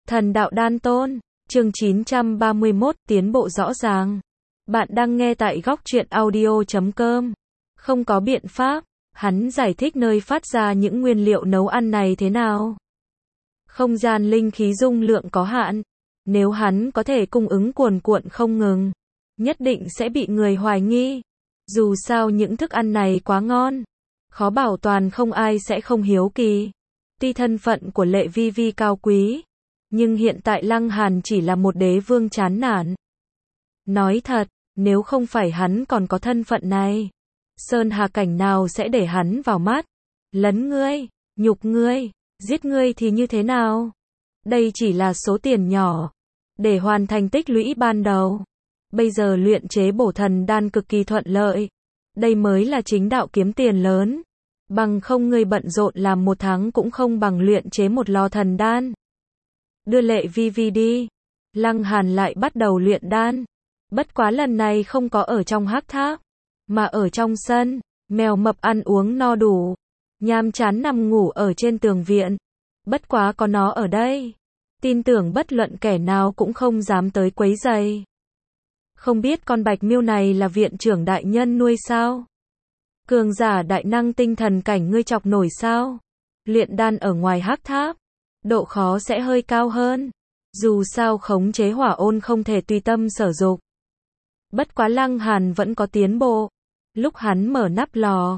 Thần đạo đan tôn, chương 931, tiến bộ rõ ràng. Bạn đang nghe tại góc truyện audio.com. Không có biện pháp, hắn giải thích nơi phát ra những nguyên liệu nấu ăn này thế nào. Không gian linh khí dung lượng có hạn. Nếu hắn có thể cung ứng cuồn cuộn không ngừng, nhất định sẽ bị người hoài nghi. Dù sao những thức ăn này quá ngon, khó bảo toàn không ai sẽ không hiếu kỳ. Tuy thân phận của Lệ Vi Vi cao quý, nhưng hiện tại Lăng Hàn chỉ là một đế vương chán nản. Nói thật, nếu không phải hắn còn có thân phận này, Sơn Hà cảnh nào sẽ để hắn vào mắt. Lấn ngươi, nhục ngươi, giết ngươi thì như thế nào? Đây chỉ là số tiền nhỏ để hoàn thành tích lũy ban đầu. Bây giờ luyện chế bổ thần đan cực kỳ thuận lợi. Đây mới là chính đạo kiếm tiền lớn. Bằng không ngươi bận rộn làm một tháng cũng không bằng luyện chế một lò thần đan. Đưa Lệ Vi Vi đi. Lăng Hàn lại bắt đầu luyện đan. Bất quá lần này không có ở trong hắc tháp, mà ở trong sân. Mèo mập ăn uống no đủ, nhàm chán nằm ngủ ở trên tường viện. Bất quá có nó ở đây, tin tưởng bất luận kẻ nào cũng không dám tới quấy rầy. Không biết con bạch miêu này là viện trưởng đại nhân nuôi sao? Cường giả đại năng tinh thần cảnh ngươi chọc nổi sao? Luyện đan ở ngoài hắc tháp, độ khó sẽ hơi cao hơn. Dù sao khống chế hỏa ôn không thể tùy tâm sở dục. Bất quá Lăng Hàn vẫn có tiến bộ. Lúc hắn mở nắp lò,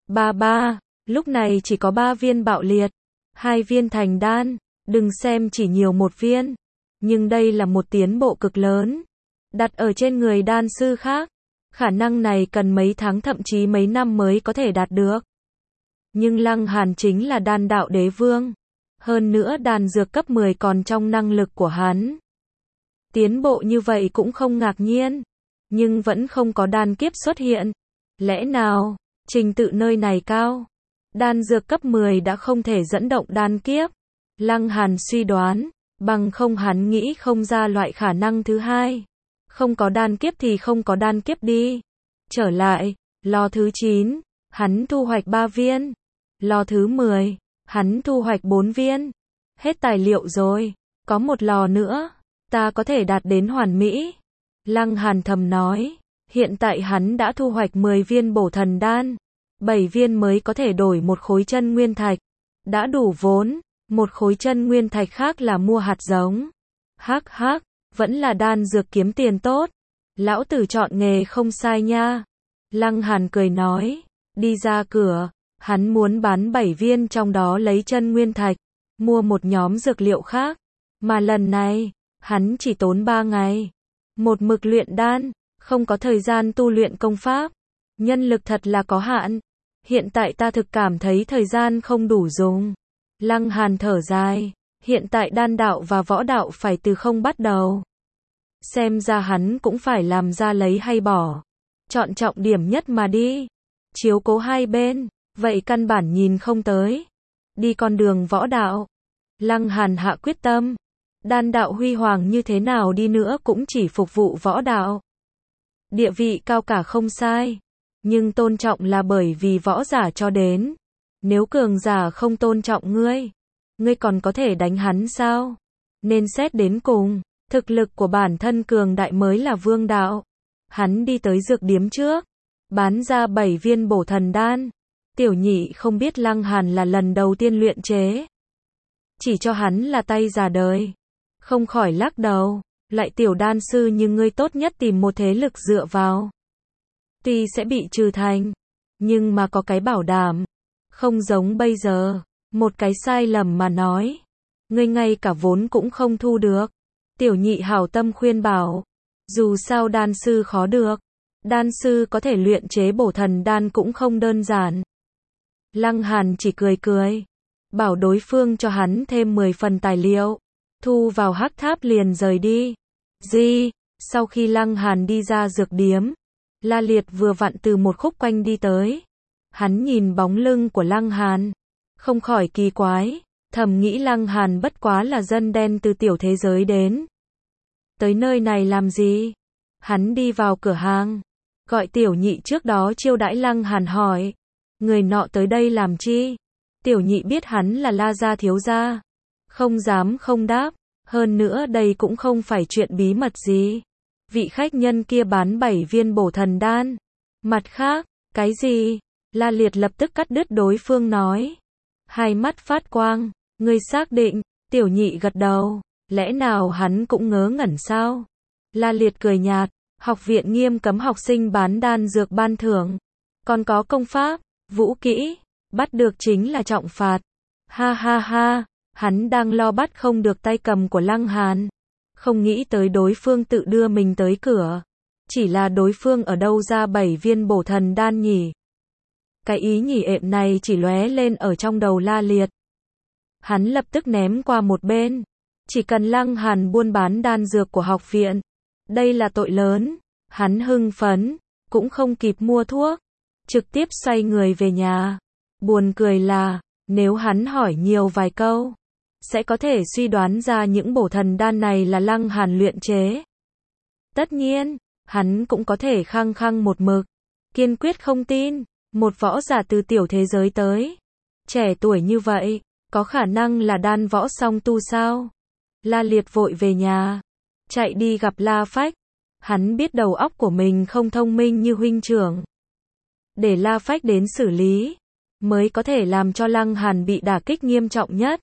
lúc này chỉ có 3 viên bạo liệt, 2 viên thành đan. Đừng xem chỉ nhiều một viên, nhưng đây là một tiến bộ cực lớn. Đặt ở trên người đan sư khác, khả năng này cần mấy tháng thậm chí mấy năm mới có thể đạt được. Nhưng Lăng Hàn chính là đan đạo đế vương. Hơn nữa đan dược cấp 10 còn trong năng lực của hắn. Tiến bộ như vậy cũng không ngạc nhiên. Nhưng vẫn không có đan kiếp xuất hiện. Lẽ nào, trình tự nơi này cao? Đan dược cấp 10 đã không thể dẫn động đan kiếp. Lăng Hàn suy đoán, bằng không hắn nghĩ không ra loại khả năng thứ hai. Không có đan kiếp thì không có đan kiếp đi. Trở lại, lò thứ 9, hắn thu hoạch 3 viên. Lò thứ 10, hắn thu hoạch 4 viên. Hết tài liệu rồi, có một lò nữa, ta có thể đạt đến hoàn mỹ. Lăng Hàn thầm nói, hiện tại hắn đã thu hoạch 10 viên bổ thần đan. 7 viên mới có thể đổi một khối chân nguyên thạch. Đã đủ vốn, một khối chân nguyên thạch khác là mua hạt giống. Hắc hắc, vẫn là đan dược kiếm tiền tốt. Lão tử chọn nghề không sai nha. Lăng Hàn cười nói, đi ra cửa, hắn muốn bán 7 viên trong đó lấy chân nguyên thạch, mua một nhóm dược liệu khác. Mà lần này, hắn chỉ tốn 3 ngày. Một mực luyện đan, không có thời gian tu luyện công pháp. Nhân lực thật là có hạn. Hiện tại ta thực cảm thấy thời gian không đủ dùng. Lăng Hàn thở dài, hiện tại đan đạo và võ đạo phải từ không bắt đầu. Xem ra hắn cũng phải làm ra lấy hay bỏ. Chọn trọng điểm nhất mà đi. Chiếu cố hai bên, vậy căn bản nhìn không tới. Đi con đường võ đạo. Lăng Hàn hạ quyết tâm. Đan đạo huy hoàng như thế nào đi nữa cũng chỉ phục vụ võ đạo. Địa vị cao cả không sai. Nhưng tôn trọng là bởi vì võ giả cho đến. Nếu cường giả không tôn trọng ngươi, ngươi còn có thể đánh hắn sao? Nên xét đến cùng, thực lực của bản thân cường đại mới là vương đạo. Hắn đi tới dược điếm trước, bán ra 7 viên bổ thần đan. Tiểu nhị không biết Lăng Hàn là lần đầu tiên luyện chế, chỉ cho hắn là tay già đời, không khỏi lắc đầu. Lại tiểu đan sư nhưng ngươi tốt nhất tìm một thế lực dựa vào. Tuy sẽ bị trừ thành, nhưng mà có cái bảo đảm. Không giống bây giờ, một cái sai lầm mà nói, ngươi ngay cả vốn cũng không thu được. Tiểu nhị hảo tâm khuyên bảo, dù sao đan sư khó được, đan sư có thể luyện chế bổ thần đan cũng không đơn giản. Lăng Hàn chỉ cười cười, bảo đối phương cho hắn thêm 10 phần tài liệu, thu vào hắc tháp liền rời đi. Sau khi Lăng Hàn đi ra dược điếm, La Liệt vừa vặn từ một khúc quanh đi tới. Hắn nhìn bóng lưng của Lăng Hàn, không khỏi kỳ quái, thầm nghĩ Lăng Hàn bất quá là dân đen từ tiểu thế giới đến. Tới nơi này làm gì? Hắn đi vào cửa hàng, gọi tiểu nhị trước đó chiêu đãi Lăng Hàn hỏi, người nọ tới đây làm chi? Tiểu nhị biết hắn là La gia thiếu gia, không dám không đáp, Hơn nữa đây cũng không phải chuyện bí mật gì. Vị khách nhân kia bán 7 viên bổ thần đan. Mặt khác, cái gì? La Liệt lập tức cắt đứt đối phương nói. Hai mắt phát quang, ngươi xác định, Tiểu Nhị gật đầu, lẽ nào hắn cũng ngớ ngẩn sao? La Liệt cười nhạt, học viện nghiêm cấm học sinh bán đan dược ban thưởng. Còn có công pháp, vũ kỹ, bắt được chính là trọng phạt. Ha ha ha, hắn đang lo bắt không được tay cầm của Lăng Hàn. Không nghĩ tới đối phương tự đưa mình tới cửa. Chỉ là đối phương ở đâu ra 7 viên bổ thần đan nhỉ? Cái ý nhỉ ệm này chỉ lóe lên ở trong đầu La Liệt. Hắn lập tức ném qua một bên. Chỉ cần Lăng Hàn buôn bán đan dược của học viện. Đây là tội lớn. Hắn hưng phấn, cũng không kịp mua thuốc. Trực tiếp xoay người về nhà. Buồn cười là, nếu hắn hỏi nhiều vài câu, sẽ có thể suy đoán ra những bổ thần đan này là Lăng Hàn luyện chế. Tất nhiên, hắn cũng có thể khăng khăng một mực, kiên quyết không tin, một võ giả từ tiểu thế giới tới. Trẻ tuổi như vậy, có khả năng là đan võ song tu sao? La Liệt vội về nhà, chạy đi gặp La Phách. Hắn biết đầu óc của mình không thông minh như huynh trưởng. Để La Phách đến xử lý, mới có thể làm cho Lăng Hàn bị đả kích nghiêm trọng nhất.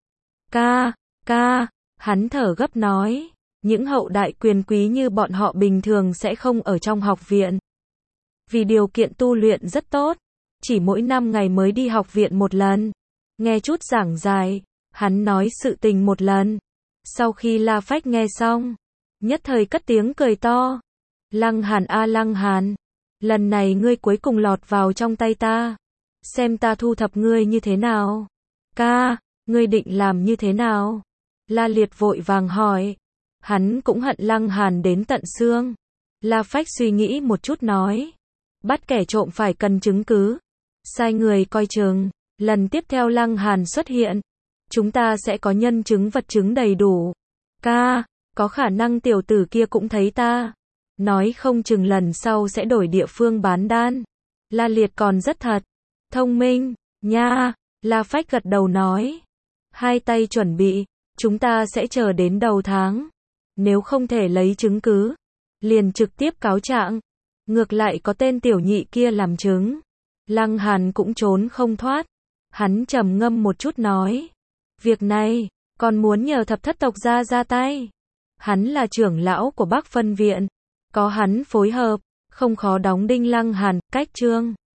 Ca, hắn thở gấp nói, những hậu đại quyền quý như bọn họ bình thường sẽ không ở trong học viện. Vì điều kiện tu luyện rất tốt, chỉ mỗi 5 ngày mới đi học viện một lần. Nghe chút giảng dài, hắn nói sự tình một lần. Sau khi La Phách nghe xong, nhất thời cất tiếng cười to. Lăng Hàn a Lăng Hàn, lần này ngươi cuối cùng lọt vào trong tay ta. Xem ta thu thập ngươi như thế nào. Ca, ngươi định làm như thế nào? La Liệt vội vàng hỏi. Hắn cũng hận Lăng Hàn đến tận xương. La Phách suy nghĩ một chút nói. Bắt kẻ trộm phải cần chứng cứ. Sai người coi chừng. Lần tiếp theo Lăng Hàn xuất hiện, chúng ta sẽ có nhân chứng vật chứng đầy đủ. Ca, có khả năng tiểu tử kia cũng thấy ta. Nói không chừng lần sau sẽ đổi địa phương bán đan. La Liệt còn rất thật. Thông minh, nha. La Phách gật đầu nói. Hai tay chuẩn bị, chúng ta sẽ chờ đến đầu tháng. Nếu không thể lấy chứng cứ, liền trực tiếp cáo trạng. Ngược lại có tên tiểu nhị kia làm chứng. Lăng Hàn cũng trốn không thoát. Hắn trầm ngâm một chút nói. Việc này, còn muốn nhờ thập thất tộc ra tay. Hắn là trưởng lão của Bắc Phân Viện. Có hắn phối hợp, không khó đóng đinh Lăng Hàn. Cách chương